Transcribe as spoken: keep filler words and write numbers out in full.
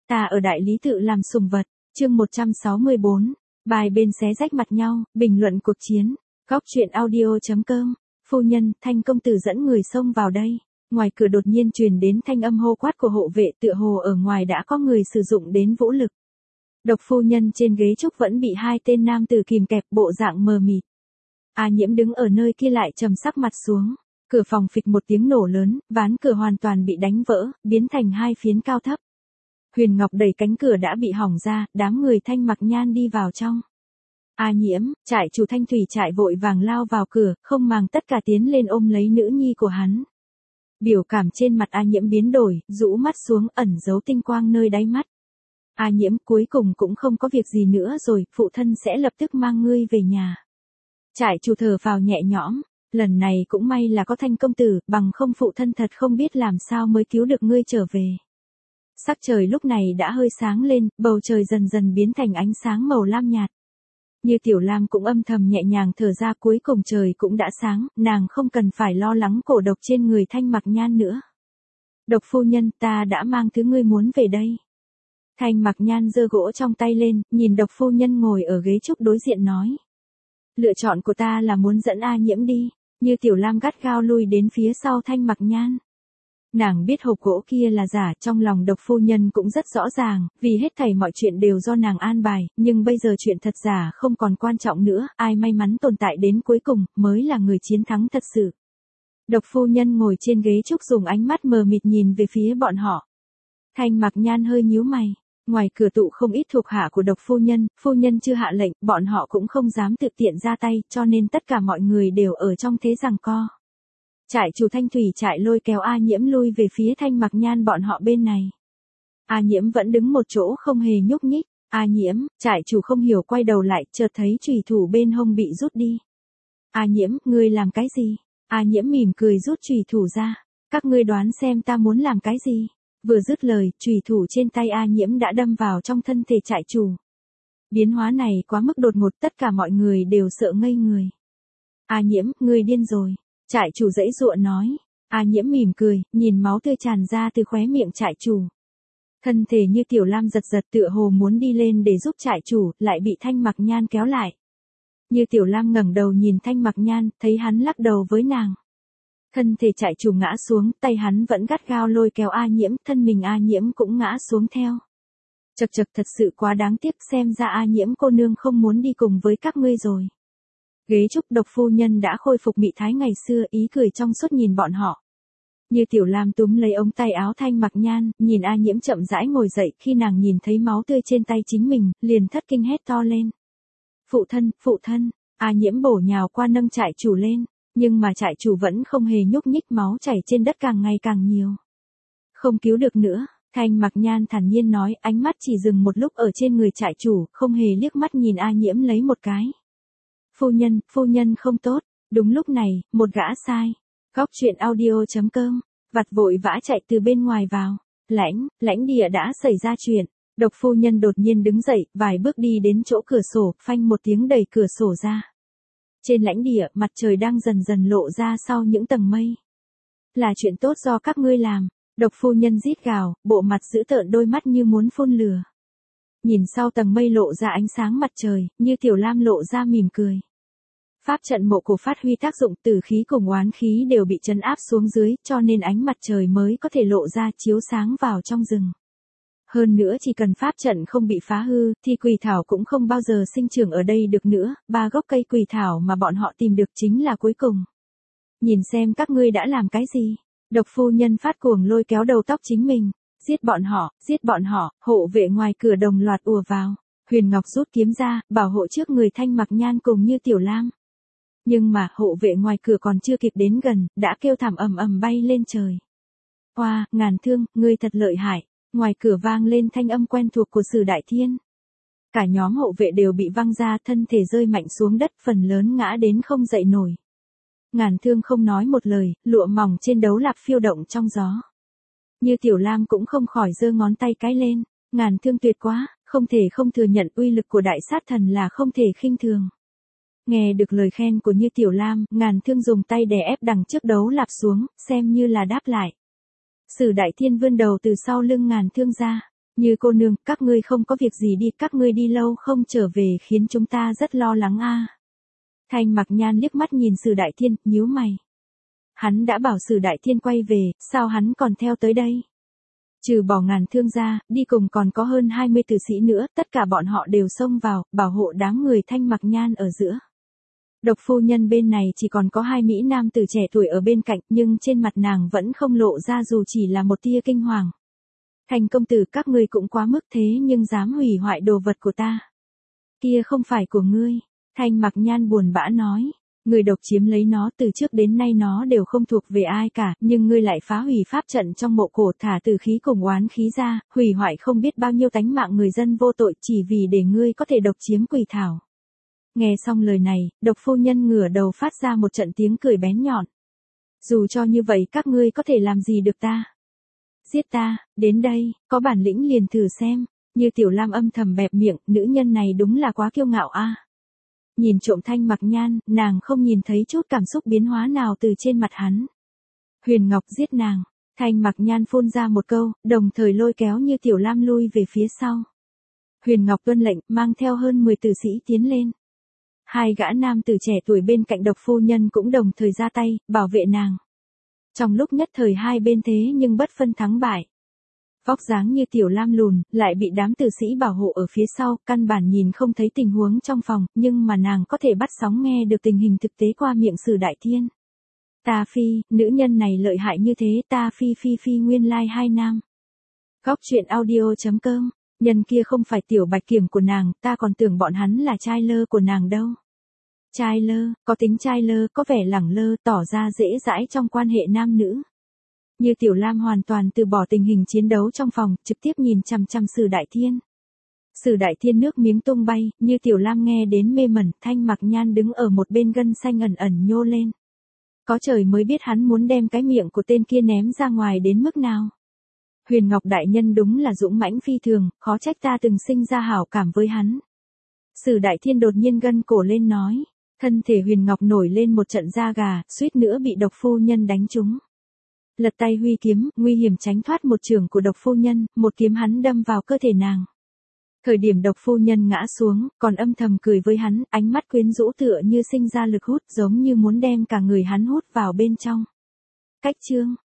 Ta ở đại lý tự làm sùng vật, chương một trăm sáu mươi bốn, bài bên xé rách mặt nhau, bình luận cuộc chiến, góc truyện audio.com, phu nhân, Thanh công tử dẫn người xông vào đây. Ngoài cửa đột nhiên truyền đến thanh âm hô quát của hộ vệ, tựa hồ ở ngoài đã có người sử dụng đến vũ lực. Độc phu nhân trên ghế trúc vẫn bị hai tên nam tử kìm kẹp, bộ dạng mờ mịt. A Nhiễm đứng ở nơi kia lại trầm sắc mặt xuống. Cửa phòng phịch một tiếng nổ lớn, ván cửa hoàn toàn bị đánh vỡ, biến thành hai phiến cao thấp. Huyền Ngọc đẩy cánh cửa đã bị hỏng ra, đám người Thanh Mặc Nhan đi vào trong. A Nhiễm, trại chủ Thanh Thủy trại vội vàng lao vào cửa, không màng tất cả tiến lên ôm lấy nữ nhi của hắn. Biểu cảm trên mặt A Nhiễm biến đổi, rũ mắt xuống, ẩn giấu tinh quang nơi đáy mắt. A Nhiễm, cuối cùng cũng không có việc gì nữa rồi, phụ thân sẽ lập tức mang ngươi về nhà. Trại chủ thở phào nhẹ nhõm, lần này cũng may là có Thanh công tử, bằng không phụ thân thật không biết làm sao mới cứu được ngươi trở về. Sắc trời lúc này đã hơi sáng lên, bầu trời dần dần biến thành ánh sáng màu lam nhạt. Như Tiểu Lam cũng âm thầm nhẹ nhàng thở ra, cuối cùng trời cũng đã sáng, nàng không cần phải lo lắng cổ độc trên người Thanh Mặc Nhan nữa. Độc phu nhân, ta đã mang thứ ngươi muốn về đây. Thanh Mặc Nhan giơ gỗ trong tay lên, nhìn độc phu nhân ngồi ở ghế trúc đối diện nói. Lựa chọn của ta là muốn dẫn A Nhiễm đi. Như Tiểu Lam gắt gao lui đến phía sau Thanh Mặc Nhan. Nàng biết hộp gỗ kia là giả, trong lòng độc phu nhân cũng rất rõ ràng, vì hết thảy mọi chuyện đều do nàng an bài, nhưng bây giờ chuyện thật giả không còn quan trọng nữa, ai may mắn tồn tại đến cuối cùng, mới là người chiến thắng thật sự. Độc phu nhân ngồi trên ghế trúc dùng ánh mắt mờ mịt nhìn về phía bọn họ. Thanh Mặc Nhan hơi nhíu mày. Ngoài cửa tụ không ít thuộc hạ của độc phu nhân, phu nhân chưa hạ lệnh, bọn họ cũng không dám tự tiện ra tay, cho nên tất cả mọi người đều ở trong thế giằng co. Trại chủ Thanh Thủy trại lôi kéo A Nhiễm lui về phía Thanh Mặc Nhan bọn họ bên này. A Nhiễm vẫn đứng một chỗ không hề nhúc nhích. A Nhiễm, trại chủ không hiểu quay đầu lại, chợt thấy chùy thủ bên hông bị rút đi. A Nhiễm, ngươi làm cái gì? A Nhiễm mỉm cười rút chùy thủ ra. Các ngươi đoán xem ta muốn làm cái gì? Vừa dứt lời, chùy thủ trên tay A Nhiễm đã đâm vào trong thân thể trại chủ. Biến hóa này quá mức đột ngột, tất cả mọi người đều sợ ngây người. A Nhiễm, ngươi điên rồi. Trại chủ giãy giụa nói. A Nhiễm mỉm cười, nhìn máu tươi tràn ra từ khóe miệng trại chủ. Thân thể Như Tiểu Lam giật giật tựa hồ muốn đi lên để giúp trại chủ, lại bị Thanh Mặc Nhan kéo lại. Như Tiểu Lam ngẩng đầu nhìn Thanh Mặc Nhan, thấy hắn lắc đầu với nàng. Thân thể trại chủ ngã xuống, tay hắn vẫn gắt gao lôi kéo A Nhiễm, thân mình A Nhiễm cũng ngã xuống theo. Chật chật, thật sự quá đáng tiếc, xem ra A Nhiễm cô nương không muốn đi cùng với các ngươi rồi. Ghế trúc độc phu nhân đã khôi phục mị thái ngày xưa, ý cười trong suốt nhìn bọn họ. Như Tiểu Lam túm lấy ống tay áo Thanh Mặc Nhan, nhìn A Nhiễm chậm rãi ngồi dậy, khi nàng nhìn thấy máu tươi trên tay chính mình, liền thất kinh hét to lên. Phụ thân, phụ thân, A Nhiễm bổ nhào qua nâng trại chủ lên. Nhưng mà trại chủ vẫn không hề nhúc nhích, máu chảy trên đất càng ngày càng nhiều. Không cứu được nữa, Thanh Mặc Nhan thản nhiên nói, ánh mắt chỉ dừng một lúc ở trên người trại chủ, không hề liếc mắt nhìn A Nhiễm lấy một cái. Phu nhân, phu nhân không tốt. Đúng lúc này, một gã sai. Góc truyện audio.com, vặt vội vã chạy từ bên ngoài vào. Lãnh, lãnh địa đã xảy ra chuyện. Độc phu nhân đột nhiên đứng dậy, vài bước đi đến chỗ cửa sổ, phanh một tiếng đẩy cửa sổ ra. Trên lãnh địa, mặt trời đang dần dần lộ ra sau những tầng mây. Là chuyện tốt do các ngươi làm. Độc phu nhân rít gào, bộ mặt dữ tợn, đôi mắt như muốn phun lửa. Nhìn sau tầng mây lộ ra ánh sáng mặt trời, Như Tiểu Lam lộ ra mỉm cười. Pháp trận mộ cổ phát huy tác dụng, tử khí cùng oán khí đều bị trấn áp xuống dưới, cho nên ánh mặt trời mới có thể lộ ra chiếu sáng vào trong rừng. Hơn nữa chỉ cần pháp trận không bị phá hư, thì quỳ thảo cũng không bao giờ sinh trưởng ở đây được nữa, ba gốc cây quỳ thảo mà bọn họ tìm được chính là cuối cùng. Nhìn xem các ngươi đã làm cái gì. Độc phu nhân phát cuồng lôi kéo đầu tóc chính mình. Giết bọn họ, giết bọn họ, hộ vệ ngoài cửa đồng loạt ùa vào. Huyền Ngọc rút kiếm ra, bảo hộ trước người Thanh Mặc Nhan cùng Như Tiểu Lam. Nhưng mà hộ vệ ngoài cửa còn chưa kịp đến gần, đã kêu thảm ầm ầm bay lên trời. Oa, Ngàn Thương, ngươi thật lợi hại. Ngoài cửa vang lên thanh âm quen thuộc của Sử Đại Thiên. Cả nhóm hộ vệ đều bị văng ra, thân thể rơi mạnh xuống đất, phần lớn ngã đến không dậy nổi. Ngàn Thương không nói một lời, lụa mỏng trên đấu lạp phiêu động trong gió. Như Tiểu Lam cũng không khỏi giơ ngón tay cái lên. Ngàn Thương tuyệt quá, không thể không thừa nhận uy lực của đại sát thần là không thể khinh thường. Nghe được lời khen của Như Tiểu Lam, Ngàn Thương dùng tay đè ép đằng trước đấu lạp xuống, xem như là đáp lại. Sử Đại Thiên vươn đầu từ sau lưng Ngàn Thương ra. Như cô nương, các ngươi không có việc gì đi, các ngươi đi lâu không trở về khiến chúng ta rất lo lắng a. Thanh Mặc Nhan liếc mắt nhìn Sử Đại Thiên, nhíu mày. Hắn đã bảo Sử Đại Thiên quay về, sao hắn còn theo tới đây? Trừ bỏ Ngàn Thương ra, đi cùng còn có hơn hai mươi tử sĩ nữa, tất cả bọn họ đều xông vào, bảo hộ đám người Thanh Mặc Nhan ở giữa. Độc phu nhân bên này chỉ còn có hai mỹ nam tử trẻ tuổi ở bên cạnh, nhưng trên mặt nàng vẫn không lộ ra dù chỉ là một tia kinh hoàng. Thành công tử, các ngươi cũng quá mức thế nhưng dám hủy hoại đồ vật của ta. Kia không phải của ngươi. Thanh Mặc Nhan buồn bã nói. Người độc chiếm lấy nó, từ trước đến nay nó đều không thuộc về ai cả, nhưng ngươi lại phá hủy pháp trận trong mộ cổ, thả từ khí cùng oán khí ra, hủy hoại không biết bao nhiêu tánh mạng người dân vô tội chỉ vì để ngươi có thể độc chiếm quỷ thảo. Nghe xong lời này, độc phu nhân ngửa đầu phát ra một trận tiếng cười bén nhọn. Dù cho như vậy các ngươi có thể làm gì được ta? Giết ta, đến đây, có bản lĩnh liền thử xem. Như Tiểu Lam âm thầm bẹp miệng, nữ nhân này đúng là quá kiêu ngạo a. Nhìn trộm Thanh Mặc Nhan, nàng không nhìn thấy chút cảm xúc biến hóa nào từ trên mặt hắn. Huyền Ngọc giết nàng. Thanh Mặc Nhan phun ra một câu, đồng thời lôi kéo Như Tiểu Lam lui về phía sau. Huyền Ngọc tuân lệnh, mang theo hơn mười tử sĩ tiến lên. Hai gã nam tử trẻ tuổi bên cạnh độc phu nhân cũng đồng thời ra tay, bảo vệ nàng. Trong lúc nhất thời hai bên thế nhưng bất phân thắng bại. Vóc dáng Như Tiểu Lam lùn, lại bị đám tử sĩ bảo hộ ở phía sau, căn bản nhìn không thấy tình huống trong phòng, nhưng mà nàng có thể bắt sóng nghe được tình hình thực tế qua miệng Sử Đại Thiên. Ta phi, nữ nhân này lợi hại như thế, ta phi phi phi nguyên lai hai nam. Góc truyện audio chấm com, nhân kia không phải Tiểu Bạch Kiểm của nàng, ta còn tưởng bọn hắn là trai lơ của nàng đâu. Trai lơ, có tính trai lơ, có vẻ lẳng lơ, tỏ ra dễ dãi trong quan hệ nam nữ. Như Tiểu Lam hoàn toàn từ bỏ tình hình chiến đấu trong phòng, trực tiếp nhìn chằm chằm Sử Đại Thiên. Sử Đại Thiên nước miếng tung bay, Như Tiểu Lam nghe đến mê mẩn, Thanh Mặc Nhan đứng ở một bên gân xanh ẩn ẩn nhô lên. Có trời mới biết hắn muốn đem cái miệng của tên kia ném ra ngoài đến mức nào. Huyền Ngọc đại nhân đúng là dũng mãnh phi thường, khó trách ta từng sinh ra hảo cảm với hắn. Sử Đại Thiên đột nhiên gân cổ lên nói, thân thể Huyền Ngọc nổi lên một trận da gà, suýt nữa bị độc phu nhân đánh trúng. Lật tay huy kiếm, nguy hiểm tránh thoát một chưởng của độc phu nhân, một kiếm hắn đâm vào cơ thể nàng. Thời điểm độc phu nhân ngã xuống, còn âm thầm cười với hắn, ánh mắt quyến rũ tựa như sinh ra lực hút giống như muốn đem cả người hắn hút vào bên trong. Cách chương